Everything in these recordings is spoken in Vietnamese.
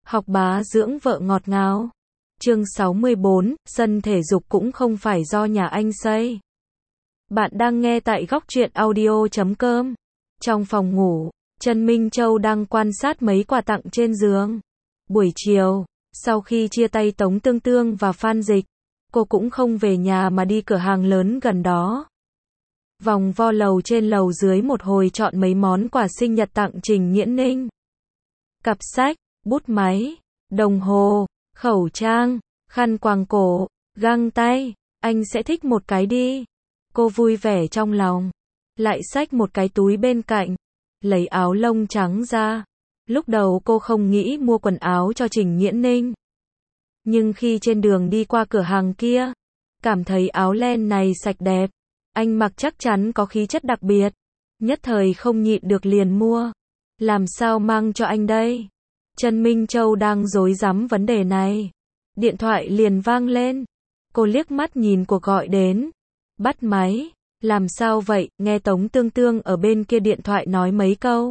Học bá dưỡng vợ ngọt ngào. Chương 64, sân thể dục cũng không phải do nhà anh xây. Bạn đang nghe tại góc truyện audio.com. Trong phòng ngủ, Trần Minh Châu đang quan sát mấy quà tặng trên giường. Buổi chiều, sau khi chia tay Tống Tương Tương và Phan Dịch, cô cũng không về nhà mà đi cửa hàng lớn gần đó. Vòng vo lầu trên lầu dưới một hồi chọn mấy món quà sinh nhật tặng Trình Nghiễn Ninh. Cặp sách, bút máy, đồng hồ, khẩu trang, khăn quàng cổ, găng tay, anh sẽ thích một cái đi. Cô vui vẻ trong lòng, lại xách một cái túi bên cạnh, lấy áo lông trắng ra. Lúc đầu cô không nghĩ mua quần áo cho Trình Nghiễn Ninh. Nhưng khi trên đường đi qua cửa hàng kia, cảm thấy áo len này sạch đẹp, anh mặc chắc chắn có khí chất đặc biệt. Nhất thời không nhịn được liền mua. Làm sao mang cho anh đây? Trần Minh Châu đang rối rắm vấn đề này. Điện thoại liền vang lên. Cô liếc mắt nhìn cuộc gọi đến. Bắt máy. Làm sao vậy? Nghe Tống Tương Tương ở bên kia điện thoại nói mấy câu.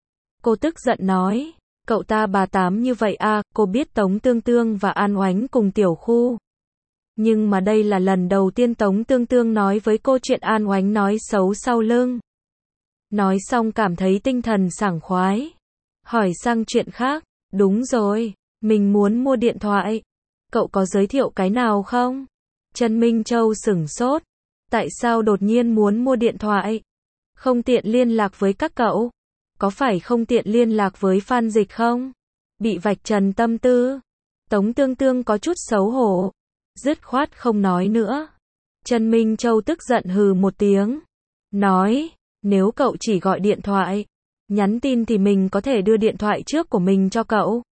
Cô tức giận nói. Cậu ta bà tám như vậy à? Cô biết Tống Tương Tương và An Oánh cùng tiểu khu. Nhưng mà đây là lần đầu tiên Tống Tương Tương nói với cô chuyện An Oánh nói xấu sau lưng. Nói xong cảm thấy tinh thần sảng khoái. Hỏi sang chuyện khác. Đúng rồi, mình muốn mua điện thoại. Cậu có giới thiệu cái nào không? Trần Minh Châu sửng sốt. Tại sao đột nhiên muốn mua điện thoại? Không tiện liên lạc với các cậu? Có phải không tiện liên lạc với Phan Dịch không? Bị vạch trần tâm tư. Tống Tương Tương có chút xấu hổ. Dứt khoát không nói nữa. Trần Minh Châu tức giận hừ một tiếng. Nói, nếu cậu chỉ gọi điện thoại, nhắn tin thì mình có thể đưa điện thoại trước của mình cho cậu.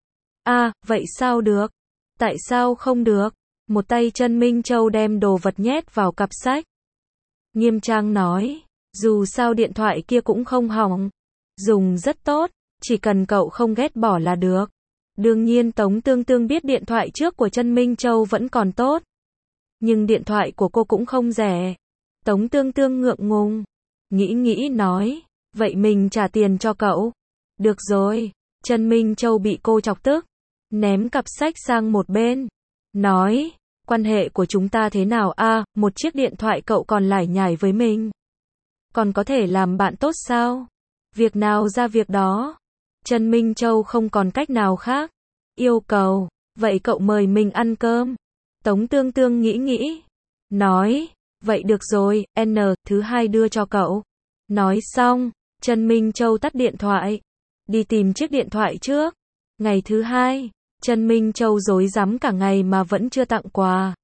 À, vậy sao được? Tại sao không được? Một tay Trần Minh Châu đem đồ vật nhét vào cặp sách. Nghiêm trang nói, dù sao điện thoại kia cũng không hỏng. Dùng rất tốt, chỉ cần cậu không ghét bỏ là được. Đương nhiên Tống Tương Tương biết điện thoại trước của Trần Minh Châu vẫn còn tốt. Nhưng điện thoại của cô cũng không rẻ. Tống Tương Tương ngượng ngùng. Nghĩ nói, vậy mình trả tiền cho cậu. Được rồi. Trần Minh Châu bị cô chọc tức. Ném cặp sách sang một bên. Nói, quan hệ của chúng ta thế nào à? Một chiếc điện thoại cậu còn lải nhải với mình. Còn có thể làm bạn tốt sao? Việc nào ra việc đó. Trần Minh Châu không còn cách nào khác. Yêu cầu, vậy cậu mời mình ăn cơm. Tống Tương Tương nghĩ. Nói, vậy được rồi, thứ hai đưa cho cậu. Nói xong, Trần Minh Châu tắt điện thoại. Đi tìm chiếc điện thoại trước. Ngày thứ hai, Trần Minh Châu rối rắm cả ngày mà vẫn chưa tặng quà.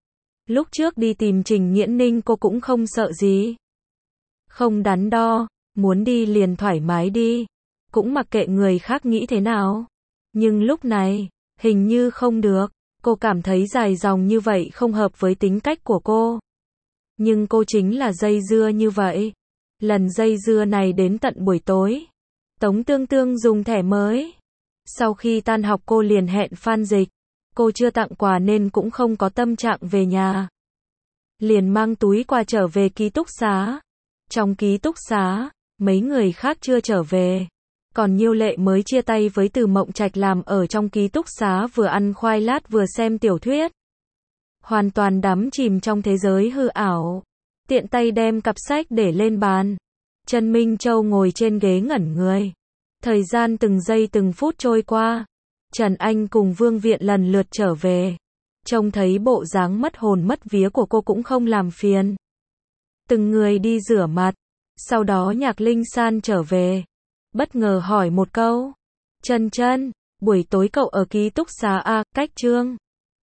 Lúc trước đi tìm Trình Nghiễn Ninh cô cũng không sợ gì. Không đắn đo, muốn đi liền thoải mái đi. Cũng mặc kệ người khác nghĩ thế nào. Nhưng lúc này, hình như không được. Cô cảm thấy dài dòng như vậy không hợp với tính cách của cô. Nhưng cô chính là dây dưa như vậy. Lần dây dưa này đến tận buổi tối. Tống Tương Tương dùng thẻ mới. Sau khi tan học cô liền hẹn Phan Dịch. Cô chưa tặng quà nên cũng không có tâm trạng về nhà. Liền mang túi quà trở về ký túc xá. Trong ký túc xá, mấy người khác chưa trở về. Còn Nhiêu Lệ mới chia tay với Từ Mộng Trạch làm ở trong ký túc xá vừa ăn khoai lát vừa xem tiểu thuyết. Hoàn toàn đắm chìm trong thế giới hư ảo. Tiện tay đem cặp sách để lên bàn. Trần Minh Châu ngồi trên ghế ngẩn người. Thời gian từng giây từng phút trôi qua. Trần Anh cùng Vương Viện lần lượt trở về. Trông thấy bộ dáng mất hồn mất vía của cô cũng không làm phiền. Từng người đi rửa mặt. Sau đó Nhạc Linh San trở về. Bất ngờ hỏi một câu. Trân, buổi tối cậu ở ký túc xá à? Cách Trương